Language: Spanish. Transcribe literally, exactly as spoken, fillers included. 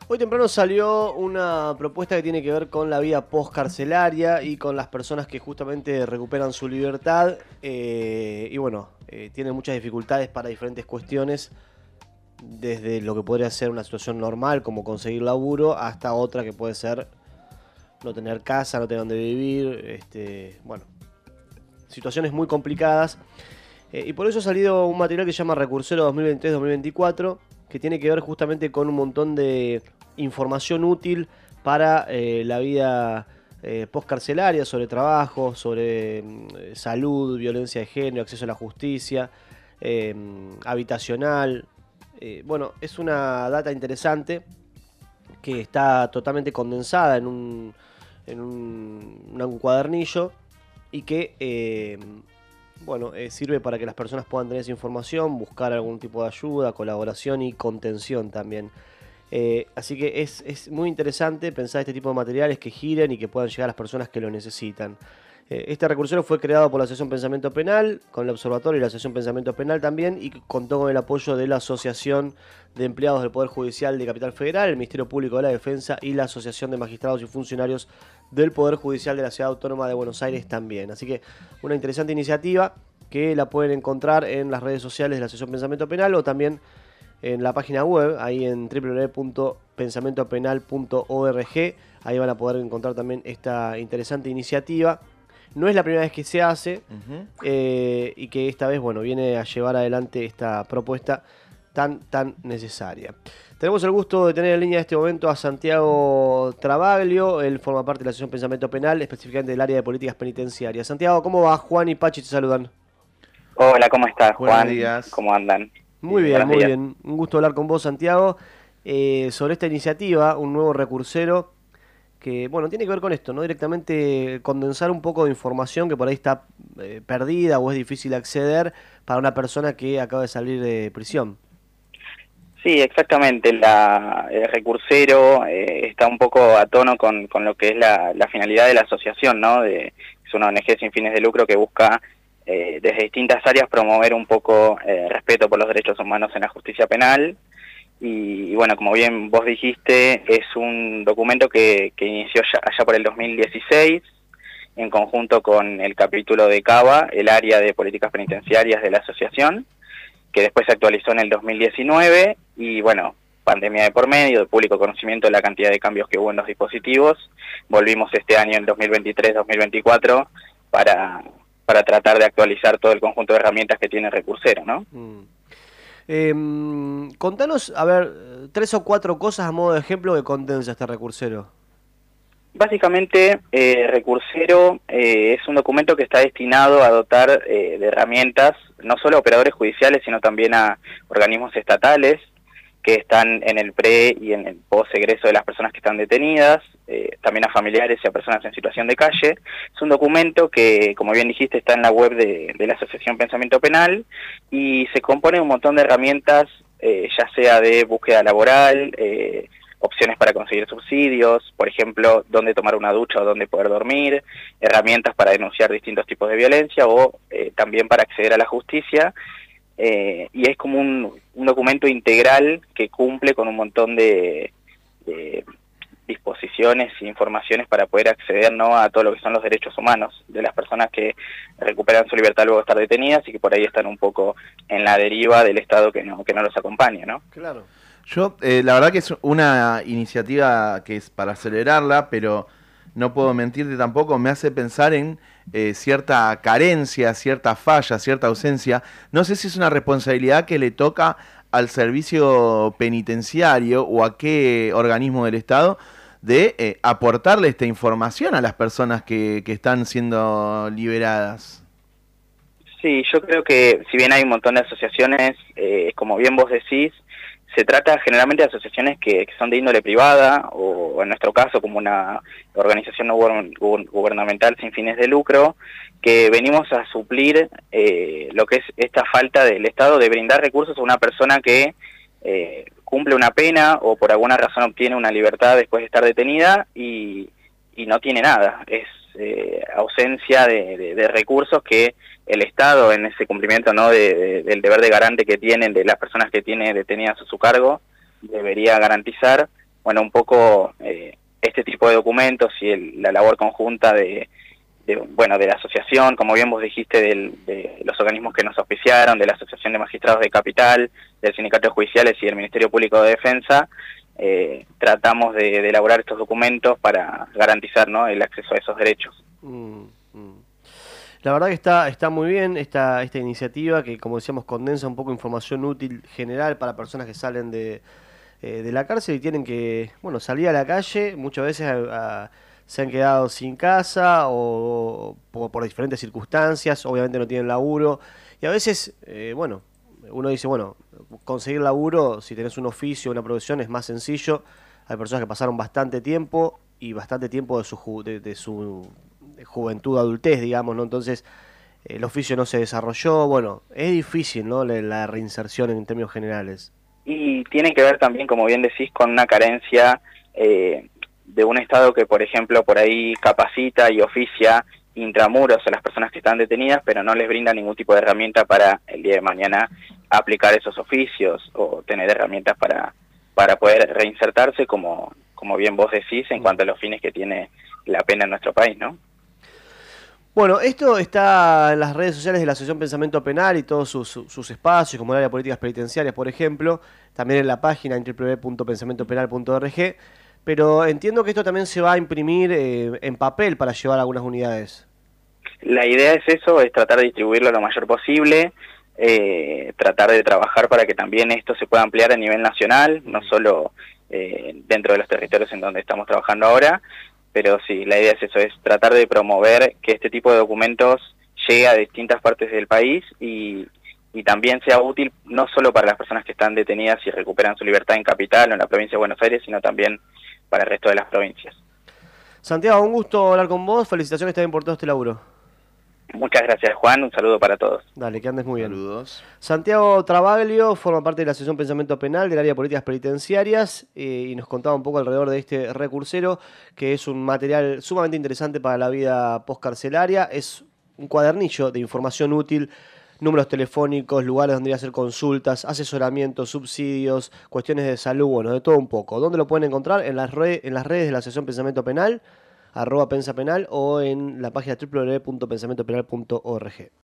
Hoy temprano salió una propuesta que tiene que ver con la vida postcarcelaria y con las personas que justamente recuperan su libertad eh, y bueno, eh, tienen muchas dificultades para diferentes cuestiones, desde lo que podría ser una situación normal como conseguir laburo hasta otra que puede ser no tener casa, no tener donde vivir, este, bueno, situaciones muy complicadas. Eh, y por eso ha salido un material que se llama Recursero dos mil veintitrés dos mil veinticuatro, que tiene que ver justamente con un montón de información útil para eh, la vida eh, postcarcelaria, sobre trabajo, sobre eh, salud, violencia de género, acceso a la justicia, eh, habitacional. Eh, bueno, es una data interesante que está totalmente condensada en un, en un, un cuadernillo y que eh, bueno, eh, sirve para que las personas puedan tener esa información, buscar algún tipo de ayuda, colaboración y contención también. Eh, así que es, es muy interesante pensar este tipo de materiales que giren y que puedan llegar a las personas que lo necesitan. Eh, este recursero fue creado por la Asociación Pensamiento Penal, con el Observatorio y la Asociación Pensamiento Penal también, y contó con el apoyo de la Asociación de Empleados del Poder Judicial de Capital Federal, el Ministerio Público de la Defensa y la Asociación de Magistrados y Funcionarios del Poder Judicial de la Ciudad Autónoma de Buenos Aires también. Así que una interesante iniciativa que la pueden encontrar en las redes sociales de la Asociación Pensamiento Penal o también en la página web, ahí en doble u doble u doble u punto pensamiento penal punto org. Ahí van a poder encontrar también esta interesante iniciativa. No es la primera vez que se hace uh-huh. eh, y que esta vez, bueno, viene a llevar adelante esta propuesta tan, tan necesaria. Tenemos el gusto de tener en línea en este momento a Santiago Travaglio. Él forma parte de la Asociación Pensamiento Penal, específicamente del área de políticas penitenciarias. Santiago, ¿cómo va? Juan y Pachi te saludan. Hola, ¿cómo estás, Juan? Buenos días. ¿Cómo andan? Muy bien, Buenos muy días. bien. Un gusto hablar con vos, Santiago, eh, sobre esta iniciativa, un nuevo recursero que, bueno, tiene que ver con esto, ¿no? Directamente condensar un poco de información que por ahí está eh, perdida o es difícil acceder para una persona que acaba de salir de prisión. Sí, exactamente. La, el recursero eh, está un poco a tono con, con lo que es la, la finalidad de la asociación, ¿no? De, es una O N G sin fines de lucro que busca eh, desde distintas áreas promover un poco eh, respeto por los derechos humanos en la justicia penal. Y, y bueno, como bien vos dijiste, es un documento que, que inició ya, allá por el dos mil dieciséis, en conjunto con el capítulo de CABA, el área de políticas penitenciarias de la asociación, que después se actualizó en el dos mil diecinueve, y bueno, pandemia de por medio, de público conocimiento de la cantidad de cambios que hubo en los dispositivos, volvimos este año, en dos mil veintitrés dos mil veinticuatro, para, para tratar de actualizar todo el conjunto de herramientas que tiene el recursero, ¿no? Mm. Eh, contanos, a ver, tres o cuatro cosas a modo de ejemplo que condensa este recursero. Básicamente, eh, Recursero eh, es un documento que está destinado a dotar eh, de herramientas no solo a operadores judiciales, sino también a organismos estatales que están en el pre y en el post-egreso de las personas que están detenidas, eh, también a familiares y a personas en situación de calle. Es un documento que, como bien dijiste, está en la web de, de la Asociación Pensamiento Penal y se compone de un montón de herramientas, eh, ya sea de búsqueda laboral, eh, opciones para conseguir subsidios, por ejemplo, dónde tomar una ducha o dónde poder dormir, herramientas para denunciar distintos tipos de violencia o eh, también para acceder a la justicia. Eh, y es como un, un documento integral que cumple con un montón de, de disposiciones e informaciones para poder acceder, ¿no?, a todo lo que son los derechos humanos de las personas que recuperan su libertad luego de estar detenidas y que por ahí están un poco en la deriva del Estado que no, que no los acompaña, ¿no? Claro. Yo, eh, la verdad que es una iniciativa que es para acelerarla, pero no puedo mentirte tampoco, me hace pensar en eh, cierta carencia, cierta falla, cierta ausencia. No sé si es una responsabilidad que le toca al servicio penitenciario o a qué organismo del Estado de eh, aportarle esta información a las personas que, que están siendo liberadas. Sí, yo creo que si bien hay un montón de asociaciones, eh, como bien vos decís, se trata generalmente de asociaciones que, que son de índole privada o en nuestro caso como una organización no gubernamental sin fines de lucro, que venimos a suplir eh, lo que es esta falta del Estado de brindar recursos a una persona que eh, cumple una pena o por alguna razón obtiene una libertad después de estar detenida y, y no tiene nada. Es eh, ausencia de, de, de recursos que el Estado, en ese cumplimiento, ¿no?, de, de, del deber de garante que tienen de las personas que tiene detenidas a su cargo, debería garantizar bueno, un poco eh, este tipo de documentos y el, la labor conjunta de, de, bueno, de la asociación, como bien vos dijiste, del, de los organismos que nos auspiciaron, de la Asociación de Magistrados de Capital, del Sindicato de Judiciales y del Ministerio Público de Defensa, eh, tratamos de, de elaborar estos documentos para garantizar, ¿no?, el acceso a esos derechos. Mm, mm. La verdad que está, está muy bien esta, esta iniciativa que, como decíamos, condensa un poco información útil general para personas que salen de, eh, de la cárcel y tienen que, bueno, salir a la calle. Muchas veces a, a, se han quedado sin casa o, o por, por diferentes circunstancias, obviamente no tienen laburo. Y a veces, eh, bueno, uno dice, bueno, conseguir laburo, si tenés un oficio, una profesión, es más sencillo. Hay personas que pasaron bastante tiempo y bastante tiempo de su, ju de, de su de juventud, adultez, digamos, ¿no? Entonces, el oficio no se desarrolló. Bueno, es difícil, ¿no?, la, la reinserción en términos generales. Y tiene que ver también, como bien decís, con una carencia eh, de un Estado que, por ejemplo, por ahí capacita y oficia intramuros a las personas que están detenidas, pero no les brinda ningún tipo de herramienta para el día de mañana aplicar esos oficios o tener herramientas para, para poder reinsertarse, como, como bien vos decís, en cuanto a los fines que tiene la pena en nuestro país, ¿no? Bueno, esto está en las redes sociales de la Asociación Pensamiento Penal y todos sus, sus espacios, como el área de políticas penitenciarias, por ejemplo, también en la página en doble u doble u doble u punto pensamiento penal punto org, pero entiendo que esto también se va a imprimir eh, en papel para llevar a algunas unidades. La idea es eso, es tratar de distribuirlo lo mayor posible, eh, tratar de trabajar para que también esto se pueda ampliar a nivel nacional, no solo eh, dentro de los territorios en donde estamos trabajando ahora, pero sí, la idea es eso, es tratar de promover que este tipo de documentos llegue a distintas partes del país y, y también sea útil no solo para las personas que están detenidas y recuperan su libertad en Capital o en la provincia de Buenos Aires, sino también para el resto de las provincias. Santiago, un gusto hablar con vos, felicitaciones también por todo este laburo. Muchas gracias, Juan, un saludo para todos. Dale, que andes muy bien. Saludos. Santiago Travaglio forma parte de la Asociación Pensamiento Penal del área de políticas penitenciarias eh, y nos contaba un poco alrededor de este recursero, que es un material sumamente interesante para la vida postcarcelaria. Es un cuadernillo de información útil, números telefónicos, lugares donde ir a hacer consultas, asesoramientos, subsidios, cuestiones de salud, bueno, de todo un poco. ¿Dónde lo pueden encontrar? En las, red, en las redes de la Asociación Pensamiento Penal, arroba pensapenal, o en la página doble u doble u doble u punto pensamiento penal punto org.